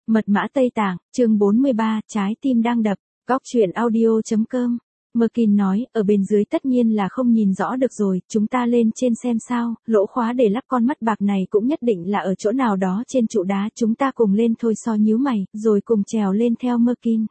Mật mã Tây Tạng, chương 43, trái tim đang đập, góc chuyện audio.com. Merkin nói, ở bên dưới tất nhiên là không nhìn rõ được rồi, chúng ta lên trên xem sao, lỗ khóa để lắp con mắt bạc này cũng nhất định là ở chỗ nào đó trên trụ đá, chúng ta cùng lên thôi. So nhíu mày, rồi cùng trèo lên theo Merkin.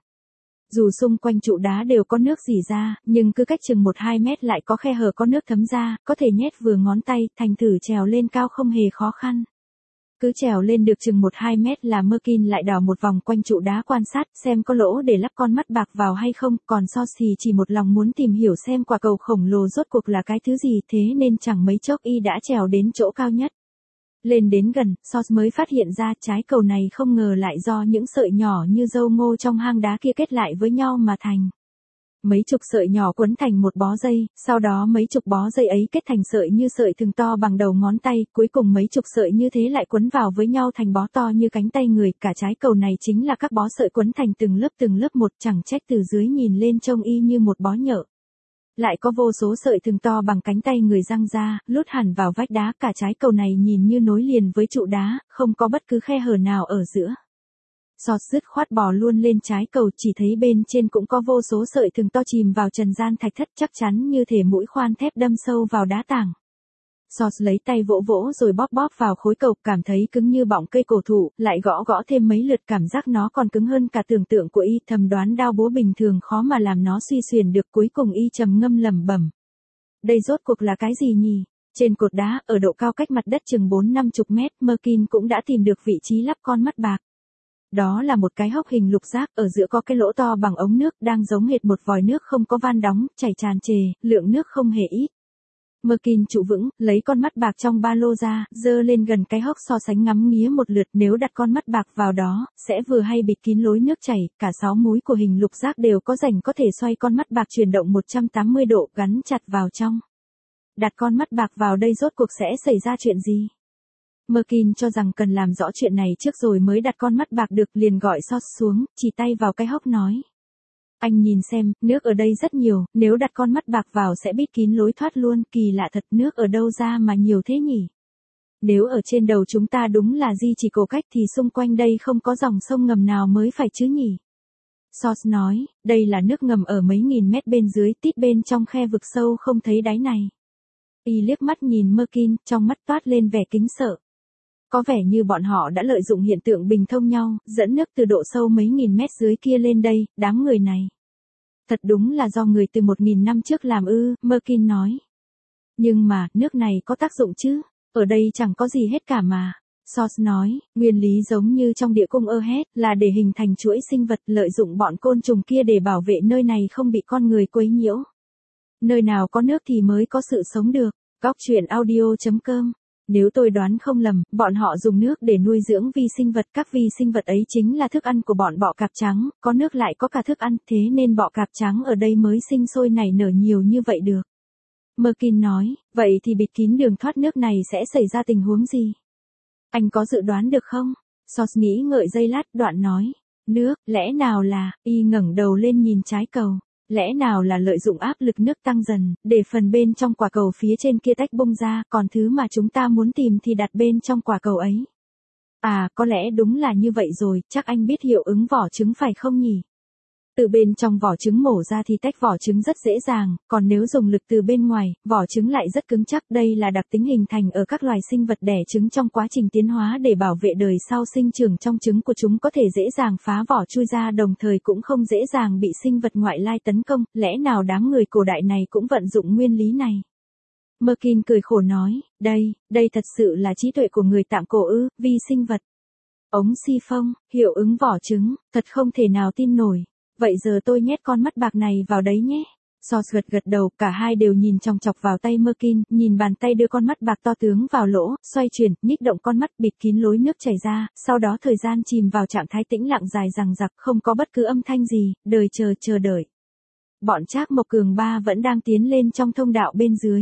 Dù xung quanh trụ đá đều có nước rỉ ra, nhưng cứ cách chừng 1-2 mét lại có khe hở có nước thấm ra, có thể nhét vừa ngón tay, thành thử trèo lên cao không hề khó khăn. Cứ trèo lên được chừng 1-2 mét là Merkin lại đào một vòng quanh trụ đá quan sát xem có lỗ để lắp con mắt bạc vào hay không, còn Sos thì chỉ một lòng muốn tìm hiểu xem quả cầu khổng lồ rốt cuộc là cái thứ gì, thế nên chẳng mấy chốc y đã trèo đến chỗ cao nhất. Lên đến gần, Sos mới phát hiện ra trái cầu này không ngờ lại do những sợi nhỏ như dâu ngô trong hang đá kia kết lại với nhau mà thành. Mấy chục sợi nhỏ quấn thành một bó dây, sau đó mấy chục bó dây ấy kết thành sợi như sợi thừng to bằng đầu ngón tay, cuối cùng mấy chục sợi như thế lại quấn vào với nhau thành bó to như cánh tay người, cả trái cầu này chính là các bó sợi quấn thành từng lớp một, chẳng trách từ dưới nhìn lên trông y như một bó nhợ. Lại có vô số sợi thừng to bằng cánh tay người giăng ra, lút hẳn vào vách đá, cả trái cầu này nhìn như nối liền với trụ đá, không có bất cứ khe hở nào ở giữa. Sos dứt khoát bò luôn lên trái cầu, chỉ thấy bên trên cũng có vô số sợi thừng to chìm vào trần gian thạch thất, chắc chắn như thể mũi khoan thép đâm sâu vào đá tảng. Sos lấy tay vỗ vỗ rồi bóp bóp vào khối cầu, cảm thấy cứng như bọng cây cổ thụ, lại gõ gõ thêm mấy lượt, cảm giác nó còn cứng hơn cả tưởng tượng của y, thầm đoán đao búa bình thường khó mà làm nó suy xuyển được, cuối cùng y trầm ngâm lẩm bẩm. Đây rốt cuộc là cái gì nhỉ? Trên cột đá, ở độ cao cách mặt đất chừng 4-50 mét, Merkin cũng đã tìm được vị trí lắp con mắt bạc. Đó là một cái hốc hình lục giác, ở giữa có cái lỗ to bằng ống nước, đang giống hệt một vòi nước không có van đóng, chảy tràn trề, lượng nước không hề ít. Merkin trụ vững, lấy con mắt bạc trong ba lô ra, giơ lên gần cái hốc so sánh ngắm nghía một lượt, nếu đặt con mắt bạc vào đó, sẽ vừa hay bịt kín lối nước chảy, cả 6 múi của hình lục giác đều có rãnh có thể xoay con mắt bạc chuyển động 180 độ, gắn chặt vào trong. Đặt con mắt bạc vào đây rốt cuộc sẽ xảy ra chuyện gì? Merkin cho rằng cần làm rõ chuyện này trước rồi mới đặt con mắt bạc được, liền gọi Sos xuống, chỉ tay vào cái hốc nói. Anh nhìn xem, nước ở đây rất nhiều, nếu đặt con mắt bạc vào sẽ bịt kín lối thoát luôn, kỳ lạ thật, nước ở đâu ra mà nhiều thế nhỉ? Nếu ở trên đầu chúng ta đúng là di chỉ cổ cách thì xung quanh đây không có dòng sông ngầm nào mới phải chứ nhỉ? Sos nói, đây là nước ngầm ở mấy nghìn mét bên dưới, tít bên trong khe vực sâu không thấy đáy này. Y liếc mắt nhìn Merkin, trong mắt toát lên vẻ kính sợ. Có vẻ như bọn họ đã lợi dụng hiện tượng bình thông nhau, dẫn nước từ độ sâu mấy nghìn mét dưới kia lên đây, đám người này. Thật đúng là do người từ 1.000 năm trước làm ư, Merkin nói. Nhưng mà, nước này có tác dụng chứ, ở đây chẳng có gì hết cả mà. Sos nói, nguyên lý giống như trong địa cung Erhet, là để hình thành chuỗi sinh vật, lợi dụng bọn côn trùng kia để bảo vệ nơi này không bị con người quấy nhiễu. Nơi nào có nước thì mới có sự sống được. Góc chuyện audio.com. Nếu tôi đoán không lầm, bọn họ dùng nước để nuôi dưỡng vi sinh vật, các vi sinh vật ấy chính là thức ăn của bọn bọ cạp trắng, có nước lại có cả thức ăn, thế nên bọ cạp trắng ở đây mới sinh sôi nảy nở nhiều như vậy được. Merkin nói, vậy thì bịt kín đường thoát nước này sẽ xảy ra tình huống gì? Anh có dự đoán được không? Sos nghĩ ngợi giây lát, đoạn nói, nước, lẽ nào là, y ngẩng đầu lên nhìn trái cầu. Lẽ nào là lợi dụng áp lực nước tăng dần, để phần bên trong quả cầu phía trên kia tách bung ra, còn thứ mà chúng ta muốn tìm thì đặt bên trong quả cầu ấy. À, có lẽ đúng là như vậy rồi, chắc anh biết hiệu ứng vỏ trứng phải không nhỉ? Từ bên trong vỏ trứng mổ ra thì tách vỏ trứng rất dễ dàng, còn nếu dùng lực từ bên ngoài, vỏ trứng lại rất cứng chắc. Đây là đặc tính hình thành ở các loài sinh vật đẻ trứng trong quá trình tiến hóa để bảo vệ đời sau sinh trưởng trong trứng của chúng có thể dễ dàng phá vỏ chui ra, đồng thời cũng không dễ dàng bị sinh vật ngoại lai tấn công, lẽ nào đám người cổ đại này cũng vận dụng nguyên lý này? Merkin cười khổ nói, đây thật sự là trí tuệ của người Tạng cổ ư, vi sinh vật. Ống si phông, hiệu ứng vỏ trứng, thật không thể nào tin nổi. Vậy giờ tôi nhét con mắt bạc này vào đấy nhé. Sos gật đầu, cả hai đều nhìn chòng chọc vào tay Merkin, nhìn bàn tay đưa con mắt bạc to tướng vào lỗ, xoay chuyển, nhích động con mắt, bịt kín lối nước chảy ra, sau đó thời gian chìm vào trạng thái tĩnh lặng dài dằng dặc, không có bất cứ âm thanh gì, đời chờ đợi. Bọn Trác Mộc Cường Ba vẫn đang tiến lên trong thông đạo bên dưới.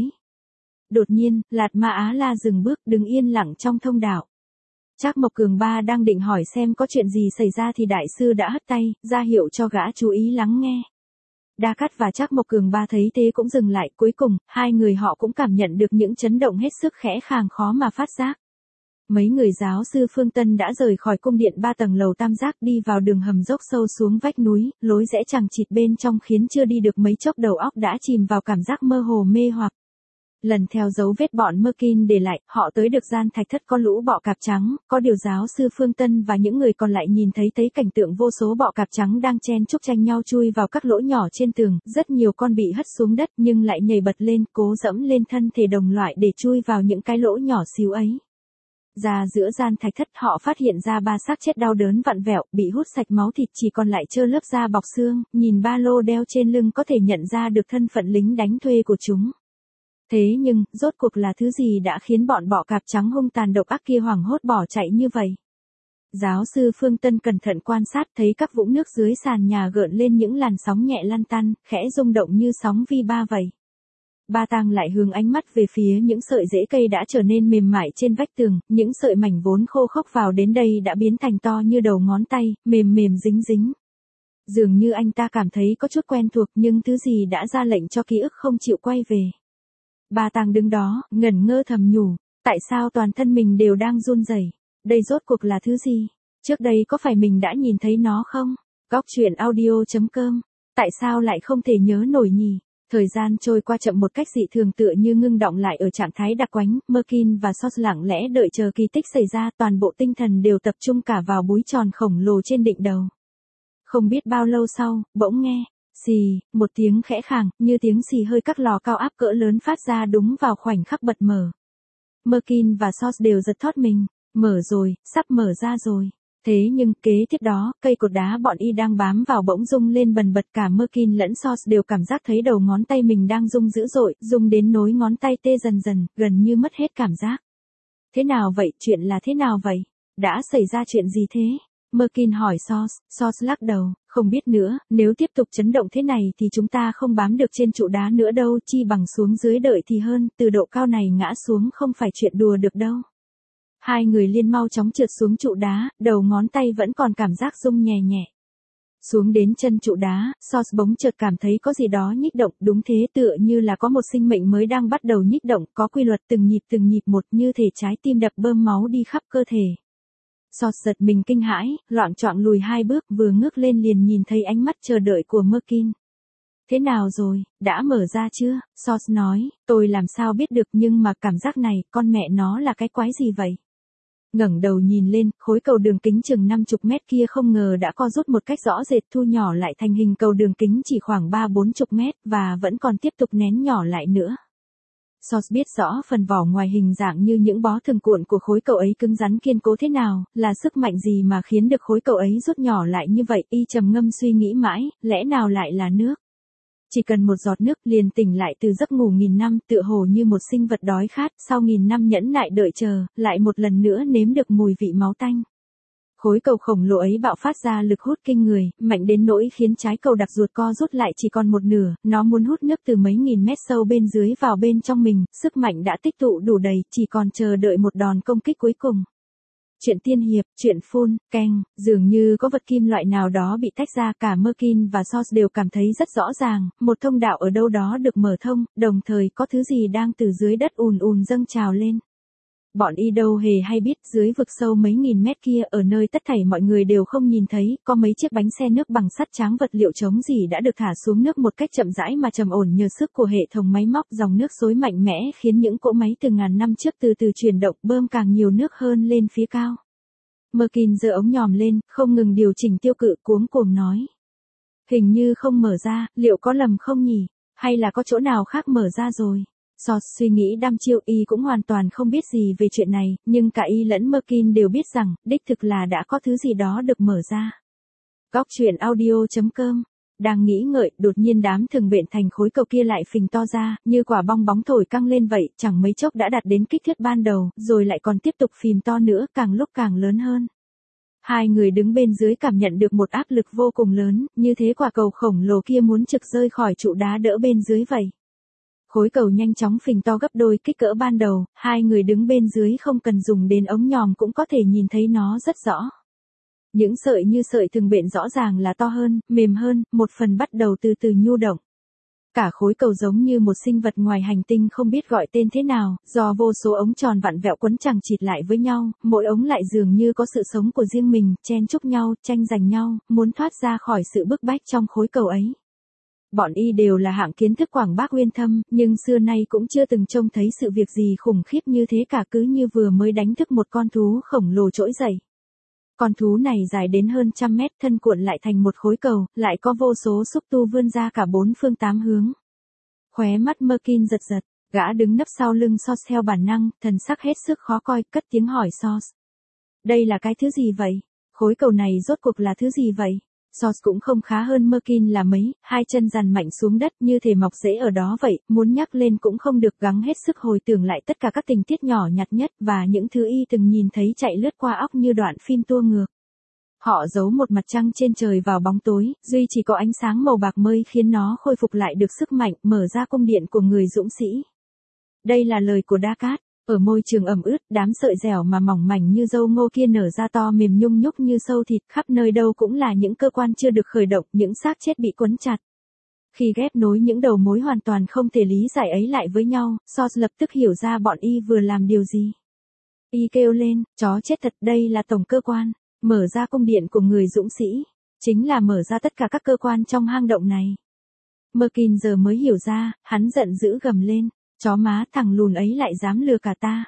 Đột nhiên, Lạt Ma Á La dừng bước, đứng yên lặng trong thông đạo. Trác Mộc Cường Ba đang định hỏi xem có chuyện gì xảy ra thì đại sư đã hất tay, ra hiệu cho gã chú ý lắng nghe. Đa Cát và Trác Mộc Cường Ba thấy thế cũng dừng lại, cuối cùng, hai người họ cũng cảm nhận được những chấn động hết sức khẽ khàng khó mà phát giác. Mấy người giáo sư Phương Tân đã rời khỏi cung điện 3 tầng lầu tam giác đi vào đường hầm dốc sâu xuống vách núi, lối rẽ chằng chịt bên trong khiến chưa đi được mấy chốc đầu óc đã chìm vào cảm giác mơ hồ mê hoặc. Lần theo dấu vết bọn Merkin để lại, họ tới được gian thạch thất có lũ bọ cạp trắng, có điều giáo sư Phương Tân và những người còn lại nhìn thấy cảnh tượng vô số bọ cạp trắng đang chen chúc tranh nhau chui vào các lỗ nhỏ trên tường, rất nhiều con bị hất xuống đất nhưng lại nhảy bật lên, cố dẫm lên thân thể đồng loại để chui vào những cái lỗ nhỏ xíu ấy. Ra giữa gian thạch thất họ phát hiện ra 3 xác chết đau đớn vặn vẹo, bị hút sạch máu thịt chỉ còn lại trơ lớp da bọc xương, nhìn ba lô đeo trên lưng có thể nhận ra được thân phận lính đánh thuê của chúng. Thế nhưng, rốt cuộc là thứ gì đã khiến bọn bọ cạp trắng hung tàn độc ác kia hoảng hốt bỏ chạy như vậy? Giáo sư Phương Tân cẩn thận quan sát thấy các vũng nước dưới sàn nhà gợn lên những làn sóng nhẹ lăn tăn, khẽ rung động như sóng vi ba vậy. Ba Tang lại hướng ánh mắt về phía những sợi rễ cây đã trở nên mềm mại trên vách tường, những sợi mảnh vốn khô khốc vào đến đây đã biến thành to như đầu ngón tay, mềm mềm dính dính. Dường như anh ta cảm thấy có chút quen thuộc nhưng thứ gì đã ra lệnh cho ký ức không chịu quay về. Ba Tang đứng đó, ngẩn ngơ thầm nhủ, tại sao toàn thân mình đều đang run rẩy? Đây rốt cuộc là thứ gì? Trước đây có phải mình đã nhìn thấy nó không? Góc truyện audio.com. Tại sao lại không thể nhớ nổi nhỉ? Thời gian trôi qua chậm một cách dị thường tựa như ngưng đọng lại ở trạng thái đặc quánh, Merkin và Sos lặng lẽ đợi chờ kỳ tích xảy ra, toàn bộ tinh thần đều tập trung cả vào búi tròn khổng lồ trên đỉnh đầu. Không biết bao lâu sau, bỗng nghe, xì, một tiếng khẽ khàng, như tiếng xì hơi các lò cao áp cỡ lớn phát ra đúng vào khoảnh khắc bật mở. Merkin và Sos đều giật thót mình, mở rồi, sắp mở ra rồi. Thế nhưng, kế tiếp đó, cây cột đá bọn y đang bám vào bỗng rung lên bần bật, cả Merkin lẫn Sos đều cảm giác thấy đầu ngón tay mình đang rung dữ dội, rung đến nối ngón tay tê dần dần, gần như mất hết cảm giác. Thế nào vậy, chuyện là thế nào vậy? Đã xảy ra chuyện gì thế? Merkin hỏi Sos lắc đầu, không biết nữa, nếu tiếp tục chấn động thế này thì chúng ta không bám được trên trụ đá nữa đâu, chi bằng xuống dưới đợi thì hơn, từ độ cao này ngã xuống không phải chuyện đùa được đâu. Hai người liền mau chóng trượt xuống trụ đá, đầu ngón tay vẫn còn cảm giác rung nhẹ nhẹ. Xuống đến chân trụ đá, Sos bỗng chợt cảm thấy có gì đó nhích động, đúng thế, tựa như là có một sinh mệnh mới đang bắt đầu nhích động, có quy luật từng nhịp một, như thể trái tim đập bơm máu đi khắp cơ thể. Sos giật mình kinh hãi, loạng choạng lùi 2 bước, vừa ngước lên liền nhìn thấy ánh mắt chờ đợi của Merkin. Thế nào rồi, đã mở ra chưa? Sos nói, tôi làm sao biết được, nhưng mà cảm giác này, con mẹ nó là cái quái gì vậy? Ngẩng đầu nhìn lên, khối cầu đường kính chừng 50 mét kia không ngờ đã co rút một cách rõ rệt, thu nhỏ lại thành hình cầu đường kính chỉ khoảng 30-40 mét, và vẫn còn tiếp tục nén nhỏ lại nữa. Sos biết rõ phần vỏ ngoài hình dạng như những bó thừng cuộn của khối cầu ấy cứng rắn kiên cố thế nào, là sức mạnh gì mà khiến được khối cầu ấy rút nhỏ lại như vậy, y trầm ngâm suy nghĩ mãi, lẽ nào lại là nước? Chỉ cần một giọt nước liền tỉnh lại từ giấc ngủ nghìn năm, tựa hồ như một sinh vật đói khát, sau nghìn năm nhẫn nại đợi chờ, lại một lần nữa nếm được mùi vị máu tanh. Khối cầu khổng lồ ấy bạo phát ra lực hút kinh người, mạnh đến nỗi khiến trái cầu đặc ruột co rút lại chỉ còn một nửa, nó muốn hút nước từ mấy nghìn mét sâu bên dưới vào bên trong mình, sức mạnh đã tích tụ đủ đầy, chỉ còn chờ đợi một đòn công kích cuối cùng. Chuyện tiên hiệp, chuyện phun, keng, dường như có vật kim loại nào đó bị tách ra, cả Merkin và Sos đều cảm thấy rất rõ ràng, một thông đạo ở đâu đó được mở thông, đồng thời có thứ gì đang từ dưới đất ùn ùn dâng trào lên. Bọn y đâu hề hay biết, dưới vực sâu mấy nghìn mét kia, ở nơi tất thảy mọi người đều không nhìn thấy, có mấy chiếc bánh xe nước bằng sắt tráng vật liệu chống gì đã được thả xuống nước một cách chậm rãi mà trầm ổn nhờ sức của hệ thống máy móc, dòng nước xối mạnh mẽ khiến những cỗ máy từ ngàn năm trước từ từ chuyển động, bơm càng nhiều nước hơn lên phía cao. Merkin giơ ống nhòm lên, không ngừng điều chỉnh tiêu cự, cuống cuồng nói. Hình như không mở ra, liệu có lầm không nhỉ? Hay là có chỗ nào khác mở ra rồi? Sos suy nghĩ đăm chiêu, y cũng hoàn toàn không biết gì về chuyện này, nhưng cả y lẫn Merkin đều biết rằng, đích thực là đã có thứ gì đó được mở ra. Góc truyện audio.com. Đang nghĩ ngợi, đột nhiên đám thừng bện thành khối cầu kia lại phình to ra, như quả bong bóng thổi căng lên vậy, chẳng mấy chốc đã đạt đến kích thước ban đầu, rồi lại còn tiếp tục phìm to nữa, càng lúc càng lớn hơn. Hai người đứng bên dưới cảm nhận được một áp lực vô cùng lớn, như thế quả cầu khổng lồ kia muốn trực rơi khỏi trụ đá đỡ bên dưới vậy. Khối cầu nhanh chóng phình to gấp đôi kích cỡ ban đầu, hai người đứng bên dưới không cần dùng đến ống nhòm cũng có thể nhìn thấy nó rất rõ. Những sợi như sợi thừng bện rõ ràng là to hơn, mềm hơn, một phần bắt đầu từ từ nhu động. Cả khối cầu giống như một sinh vật ngoài hành tinh không biết gọi tên thế nào, do vô số ống tròn vặn vẹo quấn chằng chịt lại với nhau, mỗi ống lại dường như có sự sống của riêng mình, chen chúc nhau, tranh giành nhau, muốn thoát ra khỏi sự bức bách trong khối cầu ấy. Bọn y đều là hạng kiến thức quảng bác uyên thâm, nhưng xưa nay cũng chưa từng trông thấy sự việc gì khủng khiếp như thế cả, cứ như vừa mới đánh thức một con thú khổng lồ trỗi dậy. Con thú này dài đến hơn 100 mét, thân cuộn lại thành một khối cầu, lại có vô số xúc tu vươn ra cả bốn phương tám hướng. Khóe mắt Merkin giật giật, gã đứng nấp sau lưng Sos theo bản năng, thần sắc hết sức khó coi, cất tiếng hỏi Sos. Đây là cái thứ gì vậy? Khối cầu này rốt cuộc là thứ gì vậy? Sos cũng không khá hơn Merkin là mấy, hai chân dằn mạnh xuống đất như thể mọc rễ ở đó vậy, muốn nhắc lên cũng không được, gắng hết sức hồi tưởng lại tất cả các tình tiết nhỏ nhặt nhất và những thứ y từng nhìn thấy chạy lướt qua óc như đoạn phim tua ngược. Họ giấu một mặt trăng trên trời vào bóng tối, duy chỉ có ánh sáng màu bạc mới khiến nó khôi phục lại được sức mạnh, mở ra cung điện của người dũng sĩ. Đây là lời của Dakat. Ở môi trường ẩm ướt, đám sợi dẻo mà mỏng mảnh như dâu ngô kia nở ra to mềm nhung nhúc như sâu thịt, khắp nơi đâu cũng là những cơ quan chưa được khởi động, những xác chết bị quấn chặt. Khi ghép nối những đầu mối hoàn toàn không thể lý giải ấy lại với nhau, Sos lập tức hiểu ra bọn y vừa làm điều gì. Y kêu lên, chó chết thật, đây là tổng cơ quan, mở ra cung điện của người dũng sĩ, chính là mở ra tất cả các cơ quan trong hang động này. Merkin giờ mới hiểu ra, hắn giận dữ gầm lên. Chó má, thằng lùn ấy lại dám lừa cả ta.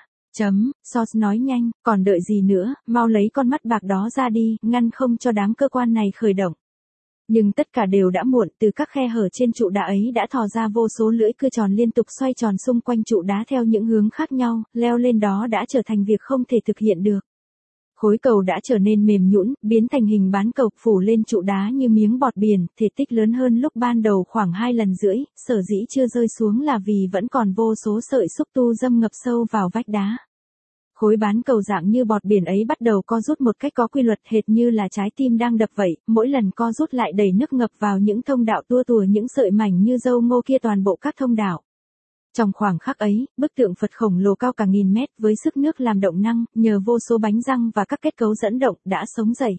Sos nói nhanh, còn đợi gì nữa, mau lấy con mắt bạc đó ra đi, ngăn không cho đám cơ quan này khởi động. Nhưng tất cả đều đã muộn, từ các khe hở trên trụ đá ấy đã thò ra vô số lưỡi cưa tròn liên tục xoay tròn xung quanh trụ đá theo những hướng khác nhau, leo lên đó đã trở thành việc không thể thực hiện được. Khối cầu đã trở nên mềm nhũn, biến thành hình bán cầu, phủ lên trụ đá như miếng bọt biển, thể tích lớn hơn lúc ban đầu khoảng 2 lần rưỡi, sở dĩ chưa rơi xuống là vì vẫn còn vô số sợi xúc tu dâm ngập sâu vào vách đá. Khối bán cầu dạng như bọt biển ấy bắt đầu co rút một cách có quy luật, hệt như là trái tim đang đập vậy, mỗi lần co rút lại đầy nước ngập vào những thông đạo tua tùa những sợi mảnh như dâu ngô kia toàn bộ các thông đạo. Trong khoảng khắc ấy, bức tượng Phật khổng lồ cao cả 1000 mét với sức nước làm động năng, nhờ vô số bánh răng và các kết cấu dẫn động, đã sống dậy.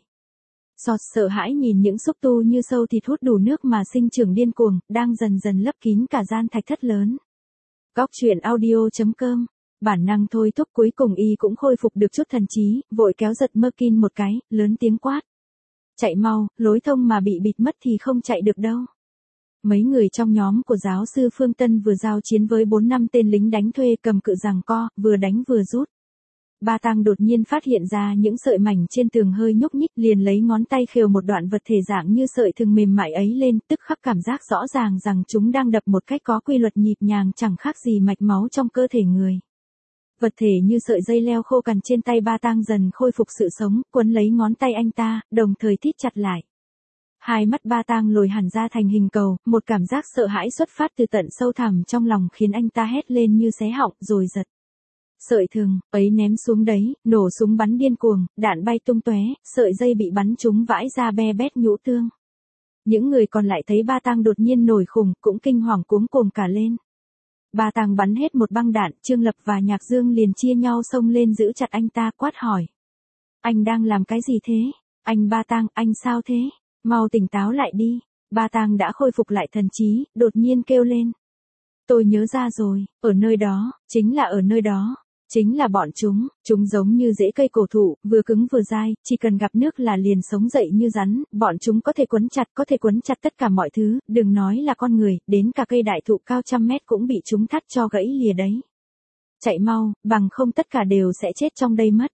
Sos sợ hãi nhìn những xúc tu như sâu thịt hút đủ nước mà sinh trưởng điên cuồng, đang dần dần lấp kín cả gian thạch thất lớn. Góc truyện audio.com. Bản năng thôi thúc, cuối cùng y cũng khôi phục được chút thần trí, vội kéo giật Merkin một cái, lớn tiếng quát. Chạy mau, lối thông mà bị bịt mất thì không chạy được đâu. Mấy người trong nhóm của giáo sư Phương Tân vừa giao chiến với 4-5 tên lính đánh thuê cầm cự giằng co, vừa đánh vừa rút. Ba Tang đột nhiên phát hiện ra những sợi mảnh trên tường hơi nhúc nhích, liền lấy ngón tay khều một đoạn vật thể dạng như sợi thừng mềm mại ấy lên, tức khắc cảm giác rõ ràng rằng chúng đang đập một cách có quy luật nhịp nhàng, chẳng khác gì mạch máu trong cơ thể người. Vật thể như sợi dây leo khô cằn trên tay Ba Tang dần khôi phục sự sống, quấn lấy ngón tay anh ta, đồng thời thít chặt lại. Hai mắt Ba Tang lồi hẳn ra thành hình cầu, một cảm giác sợ hãi xuất phát từ tận sâu thẳm trong lòng khiến anh ta hét lên như xé họng, rồi giật. Sợi thừng ấy ném xuống đấy, nổ súng bắn điên cuồng, đạn bay tung tóe, sợi dây bị bắn trúng vãi ra be bét nhũ tương. Những người còn lại thấy Ba Tang đột nhiên nổi khùng, cũng kinh hoàng cuống cuồng cả lên. Ba Tang bắn hết một băng đạn, Trương Lập và Nhạc Dương liền chia nhau xông lên giữ chặt anh ta, quát hỏi. Anh đang làm cái gì thế? Anh Ba Tang, anh sao thế? Mau tỉnh táo lại đi. Ba Tang đã khôi phục lại thần trí, đột nhiên kêu lên. Tôi nhớ ra rồi, ở nơi đó, chính là ở nơi đó. Chính là bọn chúng giống như rễ cây cổ thụ, vừa cứng vừa dai, chỉ cần gặp nước là liền sống dậy như rắn, bọn chúng có thể quấn chặt tất cả mọi thứ, đừng nói là con người, đến cả cây đại thụ cao 100 mét cũng bị chúng thắt cho gãy lìa đấy. Chạy mau, bằng không tất cả đều sẽ chết trong đây mất.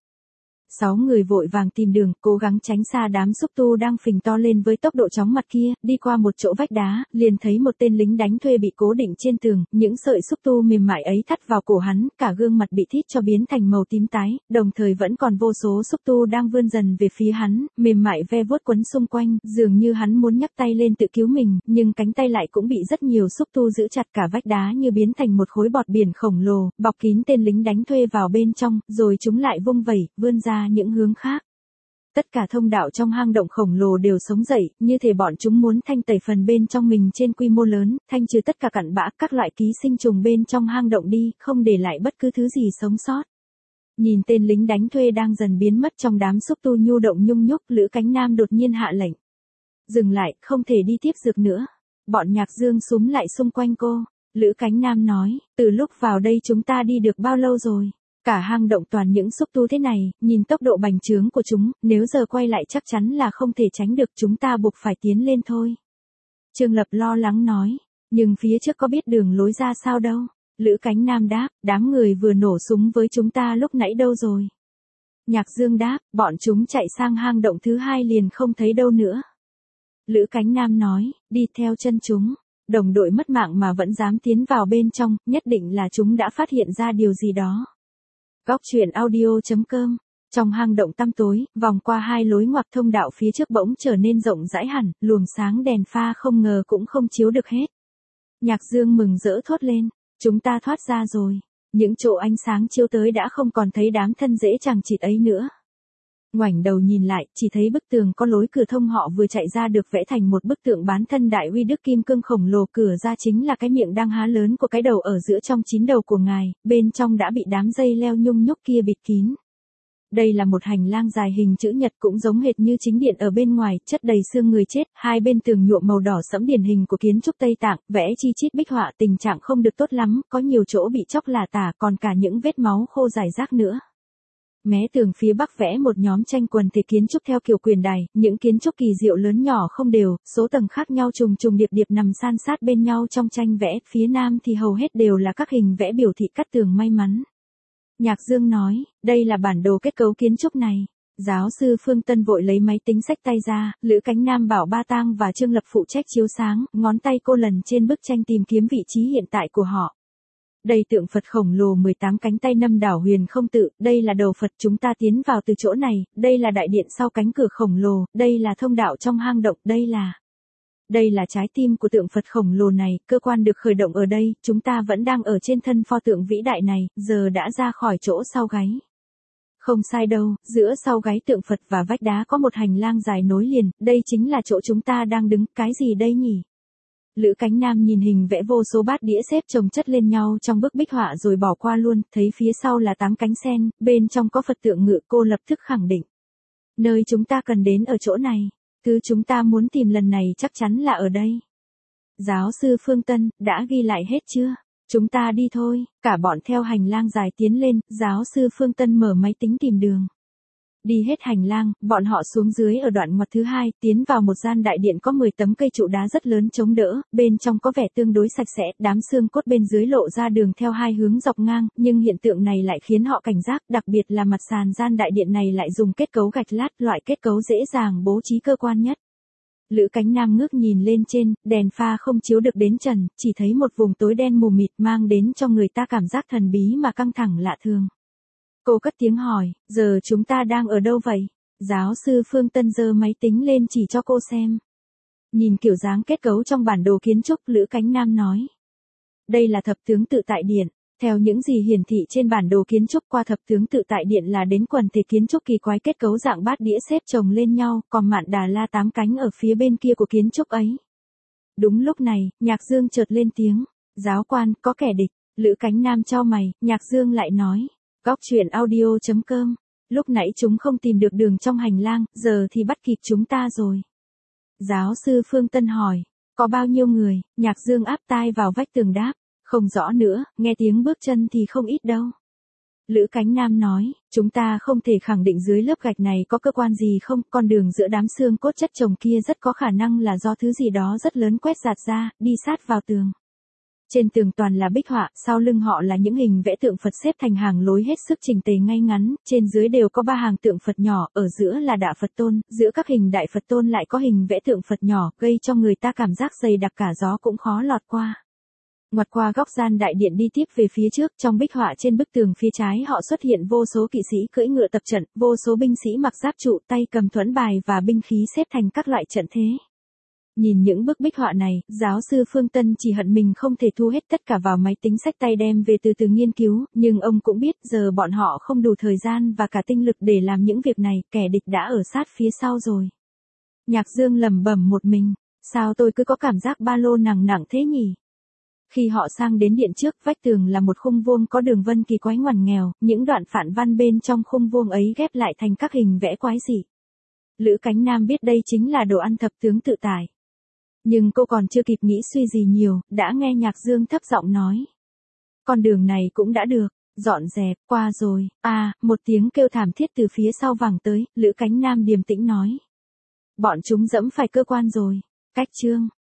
6 người vội vàng tìm đường, cố gắng tránh xa đám xúc tu đang phình to lên với tốc độ chóng mặt kia, đi qua một chỗ vách đá, liền thấy một tên lính đánh thuê bị cố định trên tường, những sợi xúc tu mềm mại ấy thắt vào cổ hắn, cả gương mặt bị thít cho biến thành màu tím tái, đồng thời vẫn còn vô số xúc tu đang vươn dần về phía hắn, mềm mại ve vuốt quấn xung quanh, dường như hắn muốn nhấc tay lên tự cứu mình, nhưng cánh tay lại cũng bị rất nhiều xúc tu giữ chặt, cả vách đá như biến thành một khối bọt biển khổng lồ, bọc kín tên lính đánh thuê vào bên trong, rồi chúng lại vung vẩy, vươn ra những hướng khác. Tất cả thông đạo trong hang động khổng lồ đều sống dậy, như thể bọn chúng muốn thanh tẩy phần bên trong mình trên quy mô lớn, thanh trừ tất cả cặn bã, các loại ký sinh trùng bên trong hang động đi, không để lại bất cứ thứ gì sống sót. Nhìn tên lính đánh thuê đang dần biến mất trong đám xúc tu nhu động nhung nhúc, Lữ Cánh Nam đột nhiên hạ lệnh. Dừng lại, không thể đi tiếp được nữa. bọn Nhạc Dương súm lại xung quanh cô. Lữ Cánh Nam nói, từ lúc vào đây chúng ta đi được bao lâu rồi? Cả hang động toàn những xúc tu thế này, nhìn tốc độ bành trướng của chúng, nếu giờ quay lại chắc chắn là không thể tránh được, chúng ta buộc phải tiến lên thôi. Trương Lập lo lắng nói, nhưng phía trước có biết đường lối ra sao đâu. Lữ Cánh Nam đáp, đám người vừa nổ súng với chúng ta lúc nãy đâu rồi? Nhạc Dương đáp, bọn chúng chạy sang hang động thứ hai liền không thấy đâu nữa. Lữ Cánh Nam nói, đi theo chân chúng. Đồng đội mất mạng mà vẫn dám tiến vào bên trong, nhất định là chúng đã phát hiện ra điều gì đó. Góc truyện audio.com. Trong hang động tăm tối, vòng qua hai lối ngoặt thông đạo phía trước bỗng trở nên rộng rãi hẳn, luồng sáng đèn pha không ngờ cũng không chiếu được hết. Nhạc Dương mừng rỡ thốt lên, chúng ta thoát ra rồi. Những chỗ ánh sáng chiếu tới đã không còn thấy đám thân rễ chằng chịt ấy nữa. Ngoảnh đầu nhìn lại, chỉ thấy bức tường có lối cửa thông họ vừa chạy ra được vẽ thành một bức tượng bán thân đại uy đức kim cương khổng lồ, cửa ra chính là cái miệng đang há lớn của cái đầu ở giữa trong 9 đầu của ngài, bên trong đã bị đám dây leo nhung nhúc kia bịt kín. Đây là một hành lang dài hình chữ nhật cũng giống hệt như chính điện ở bên ngoài, chất đầy xương người chết, hai bên tường nhuộm màu đỏ sẫm điển hình của kiến trúc Tây Tạng, vẽ chi chít bích họa, tình trạng không được tốt lắm, có nhiều chỗ bị chóc lả tả, còn cả những vết máu khô rải rác nữa. Mé tường phía bắc vẽ một nhóm tranh quần thể kiến trúc theo kiểu quyền đài, những kiến trúc kỳ diệu lớn nhỏ không đều, số tầng khác nhau trùng trùng điệp điệp nằm san sát bên nhau trong tranh vẽ, phía nam thì hầu hết đều là các hình vẽ biểu thị cắt tường may mắn. Nhạc Dương nói, đây là bản đồ kết cấu kiến trúc này. Giáo sư Phương Tân vội lấy máy tính xách tay ra, Lữ Cánh Nam bảo Ba Tang và Trương Lập phụ trách chiếu sáng, ngón tay cô lần trên bức tranh tìm kiếm vị trí hiện tại của họ. Đây tượng Phật khổng lồ 18 cánh tay năm đảo huyền không tự, đây là đầu Phật, chúng ta tiến vào từ chỗ này, đây là đại điện sau cánh cửa khổng lồ, đây là thông đạo trong hang động, đây là trái tim của tượng Phật khổng lồ này, cơ quan được khởi động ở đây, chúng ta vẫn đang ở trên thân pho tượng vĩ đại này, giờ đã ra khỏi chỗ sau gáy. Không sai đâu, giữa sau gáy tượng Phật và vách đá có một hành lang dài nối liền, đây chính là chỗ chúng ta đang đứng, cái gì đây nhỉ? Lữ Cánh Nam nhìn hình vẽ vô số bát đĩa xếp chồng chất lên nhau trong bức bích họa rồi bỏ qua luôn, thấy phía sau là 8 cánh sen, bên trong có Phật tượng ngự, cô lập tức khẳng định. Nơi chúng ta cần đến ở chỗ này, thứ chúng ta muốn tìm lần này chắc chắn là ở đây. Giáo sư Phương Tân, đã ghi lại hết chưa? Chúng ta đi thôi, cả bọn theo hành lang dài tiến lên, giáo sư Phương Tân mở máy tính tìm đường. Đi hết hành lang, bọn họ xuống dưới ở đoạn ngoặt thứ hai, tiến vào một gian đại điện có 10 tấm cây trụ đá rất lớn chống đỡ, bên trong có vẻ tương đối sạch sẽ, đám xương cốt bên dưới lộ ra đường theo hai hướng dọc ngang, nhưng hiện tượng này lại khiến họ cảnh giác, đặc biệt là mặt sàn gian đại điện này lại dùng kết cấu gạch lát, loại kết cấu dễ dàng bố trí cơ quan nhất. Lữ Cánh Nam ngước nhìn lên trên, đèn pha không chiếu được đến trần, chỉ thấy một vùng tối đen mù mịt mang đến cho người ta cảm giác thần bí mà căng thẳng lạ thường. Cô cất tiếng hỏi, giờ chúng ta đang ở đâu vậy? Giáo sư Phương Tân giơ máy tính lên chỉ cho cô xem. Nhìn kiểu dáng kết cấu trong bản đồ kiến trúc, Lữ Cánh Nam nói. Đây là thập tướng tự tại điện. Theo những gì hiển thị trên bản đồ kiến trúc, qua thập tướng tự tại điện là đến quần thể kiến trúc kỳ quái kết cấu dạng bát đĩa xếp chồng lên nhau, còn Mạn Đà La 8 cánh ở phía bên kia của kiến trúc ấy. Đúng lúc này, Nhạc Dương chợt lên tiếng. Giáo quan, có kẻ địch. Lữ Cánh Nam chau mày, Nhạc Dương lại nói. Góc truyện audio.com. Lúc nãy chúng không tìm được đường trong hành lang, giờ thì bắt kịp chúng ta rồi. Giáo sư Phương Tân hỏi, có bao nhiêu người? Nhạc Dương áp tai vào vách tường đáp, không rõ nữa, nghe tiếng bước chân thì không ít đâu. Lữ Cánh Nam nói, chúng ta không thể khẳng định dưới lớp gạch này có cơ quan gì không, con đường giữa đám xương cốt chất chồng kia rất có khả năng là do thứ gì đó rất lớn quét dạt ra, đi sát vào tường. Trên tường toàn là bích họa, sau lưng họ là những hình vẽ tượng Phật xếp thành hàng lối hết sức chỉnh tề ngay ngắn, trên dưới đều có 3 hàng tượng Phật nhỏ, ở giữa là Đại Phật Tôn, giữa các hình Đại Phật Tôn lại có hình vẽ tượng Phật nhỏ, gây cho người ta cảm giác dày đặc cả gió cũng khó lọt qua. Ngoặt qua góc gian đại điện đi tiếp về phía trước, trong bích họa trên bức tường phía trái họ xuất hiện vô số kỵ sĩ cưỡi ngựa tập trận, vô số binh sĩ mặc giáp trụ, tay cầm thuẫn bài và binh khí xếp thành các loại trận thế. Nhìn những bức bích họa này, giáo sư Phương Tân chỉ hận mình không thể thu hết tất cả vào máy tính xách tay đem về từ từ nghiên cứu, nhưng ông cũng biết giờ bọn họ không đủ thời gian và cả tinh lực để làm những việc này, kẻ địch đã ở sát phía sau rồi. Nhạc Dương lẩm bẩm một mình, sao tôi cứ có cảm giác ba lô nặng nặng thế nhỉ? Khi họ sang đến điện trước, vách tường là một khung vuông có đường vân kỳ quái ngoằn nghèo, những đoạn phản văn bên trong khung vuông ấy ghép lại thành các hình vẽ quái dị. Lữ Cánh Nam biết đây chính là đồ ăn thập tướng tự tại. Nhưng cô còn chưa kịp nghĩ suy gì nhiều, đã nghe Nhạc Dương thấp giọng nói. Con đường này cũng đã được, dọn dẹp, qua rồi, một tiếng kêu thảm thiết từ phía sau vẳng tới, Lữ Cánh Nam điềm tĩnh nói. Bọn chúng dẫm phải cơ quan rồi, cách Trương.